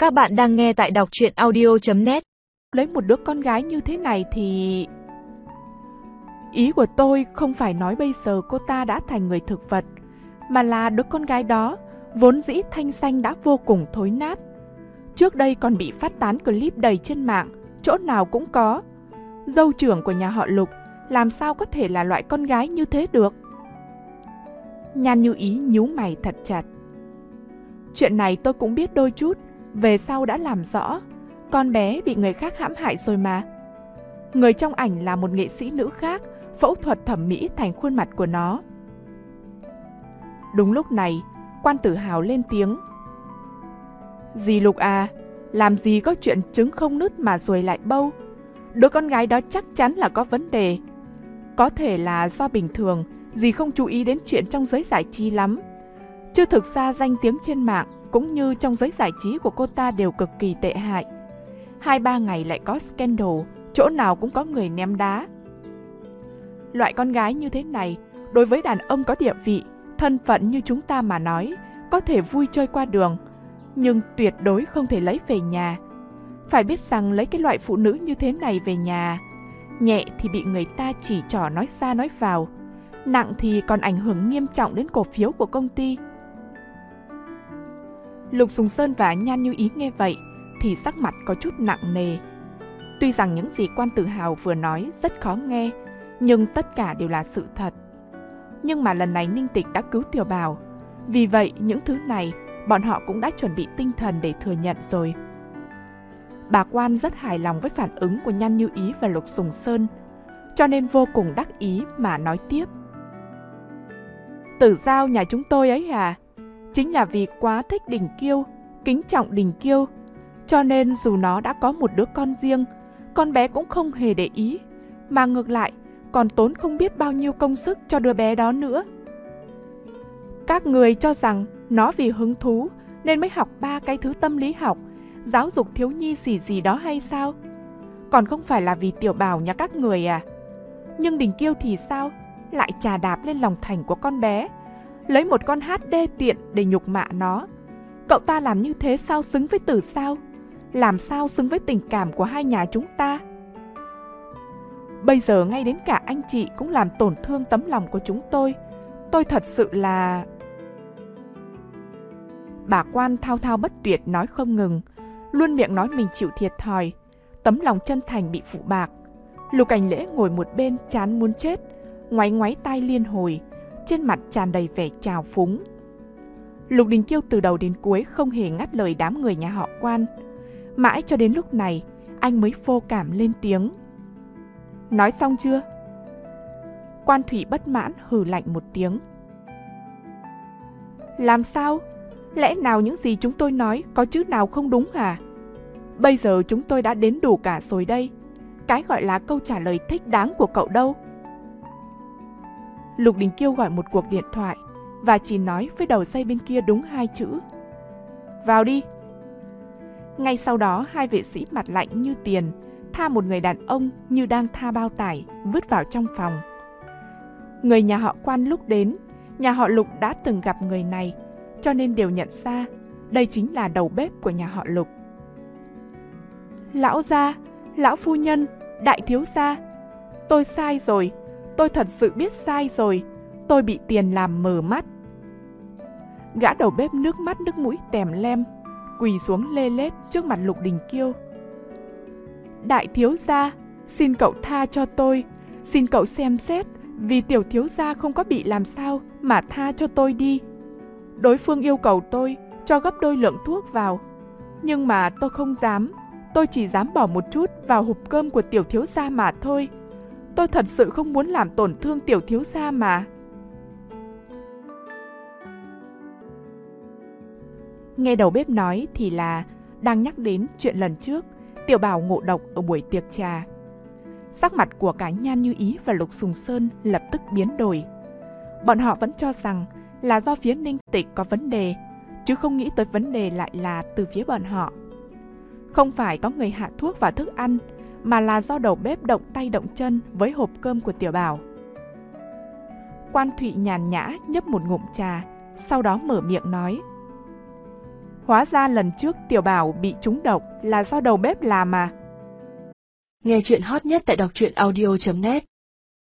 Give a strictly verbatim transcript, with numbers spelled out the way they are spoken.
Các bạn đang nghe tại đọc truyện audio chấm net. Lấy một đứa con gái như thế này thì... Ý của tôi không phải nói bây giờ cô ta đã thành người thực vật, mà là đứa con gái đó vốn dĩ thanh danh đã vô cùng thối nát. Trước đây còn bị phát tán clip đầy trên mạng, chỗ nào cũng có. Dâu trưởng của nhà họ Lục làm sao có thể là loại con gái như thế được? Nhan Như Ý nhíu mày thật chặt. Chuyện này tôi cũng biết đôi chút, về sau đã làm rõ. Con bé bị người khác hãm hại rồi mà. Người trong ảnh là một nghệ sĩ nữ khác, phẫu thuật thẩm mỹ thành khuôn mặt của nó. Đúng lúc này, Quan Tử Hào lên tiếng. Dì Lục à, làm gì có chuyện trứng không nứt mà ruồi lại bâu. Đứa con gái đó chắc chắn là có vấn đề. Có thể là do bình thường dì không chú ý đến chuyện trong giới giải trí lắm. Chứ thực ra danh tiếng trên mạng cũng như trong giới giải trí của cô ta đều cực kỳ tệ hại. Hai ba ngày lại có scandal, chỗ nào cũng có người ném đá. Loại con gái như thế này, đối với đàn ông có địa vị, thân phận như chúng ta mà nói, có thể vui chơi qua đường, nhưng tuyệt đối không thể lấy về nhà. Phải biết rằng lấy cái loại phụ nữ như thế này về nhà, nhẹ thì bị người ta chỉ trỏ nói ra nói vào, nặng thì còn ảnh hưởng nghiêm trọng đến cổ phiếu của công ty. Lục Sùng Sơn và Nhan Như Ý nghe vậy thì sắc mặt có chút nặng nề. Tuy rằng những gì Quan Tử Hào vừa nói rất khó nghe, nhưng tất cả đều là sự thật. Nhưng mà lần này Ninh Tịch đã cứu Tiểu Bảo, vì vậy những thứ này bọn họ cũng đã chuẩn bị tinh thần để thừa nhận rồi. Bà Quan rất hài lòng với phản ứng của Nhan Như Ý và Lục Sùng Sơn, cho nên vô cùng đắc ý mà nói tiếp. Tử Giao nhà chúng tôi ấy à, chính là vì quá thích Đình Kiêu, kính trọng Đình Kiêu, cho nên dù nó đã có một đứa con riêng, con bé cũng không hề để ý, mà ngược lại còn tốn không biết bao nhiêu công sức cho đứa bé đó nữa. Các người cho rằng nó vì hứng thú nên mới học ba cái thứ tâm lý học, giáo dục thiếu nhi gì gì đó hay sao? Còn không phải là vì Tiểu Bảo nhà các người à? Nhưng Đình Kiêu thì sao? Lại chà đạp lên lòng thành của con bé, lấy một con hát đê tiện để nhục mạ nó. Cậu ta làm như thế sao xứng với Tử Sao? Làm sao xứng với tình cảm của hai nhà chúng ta? Bây giờ ngay đến cả anh chị cũng làm tổn thương tấm lòng của chúng tôi. Tôi thật sự là... Bà Quan thao thao bất tuyệt nói không ngừng, luôn miệng nói mình chịu thiệt thòi, tấm lòng chân thành bị phụ bạc. Lục Cảnh Lễ ngồi một bên chán muốn chết, ngoáy ngoáy tai liên hồi, trên mặt tràn đầy vẻ trào phúng. Lục Đình Kiêu từ đầu đến cuối không hề ngắt lời đám người nhà họ Quan. Mãi cho đến lúc này, anh mới vô cảm lên tiếng. Nói xong chưa? Quan Thủy bất mãn hừ lạnh một tiếng. Làm sao? Lẽ nào những gì chúng tôi nói có chữ nào không đúng hả? Bây giờ chúng tôi đã đến đủ cả rồi đây. Cái gọi là câu trả lời thích đáng của cậu đâu? Lục Đình Kiêu gọi một cuộc điện thoại và chỉ nói với đầu dây bên kia đúng hai chữ. Vào đi. Ngay sau đó hai vệ sĩ mặt lạnh như tiền tha một người đàn ông như đang tha bao tải vứt vào trong phòng. Người nhà họ Quan lúc đến, nhà họ Lục đã từng gặp người này, cho nên đều nhận ra đây chính là đầu bếp của nhà họ Lục. Lão gia, lão phu nhân, đại thiếu gia, tôi sai rồi, tôi thật sự biết sai rồi, tôi bị tiền làm mờ mắt. Gã đầu bếp nước mắt nước mũi tèm lem, quỳ xuống lê lết trước mặt Lục Đình Kiêu. Đại thiếu gia, xin cậu tha cho tôi, xin cậu xem xét, vì tiểu thiếu gia không có bị làm sao mà tha cho tôi đi. Đối phương yêu cầu tôi cho gấp đôi lượng thuốc vào, nhưng mà tôi không dám, tôi chỉ dám bỏ một chút vào hộp cơm của tiểu thiếu gia mà thôi. Tôi thật sự không muốn làm tổn thương tiểu thiếu gia mà. Nghe đầu bếp nói thì là đang nhắc đến chuyện lần trước Tiểu Bảo ngộ độc ở buổi tiệc trà. Sắc mặt của cả Nhan Như Ý và Lục Sùng Sơn lập tức biến đổi. Bọn họ vẫn cho rằng là do phía Ninh Tịch có vấn đề, chứ không nghĩ tới vấn đề lại là từ phía bọn họ. Không phải có người hạ thuốc vào thức ăn, mà là do đầu bếp động tay động chân với hộp cơm của Tiểu Bảo. Quan Thụy nhàn nhã nhấp một ngụm trà, sau đó mở miệng nói. Hóa ra lần trước Tiểu Bảo bị trúng độc là do đầu bếp làm mà. Nghe chuyện hot nhất tại đọc truyện audio chấm net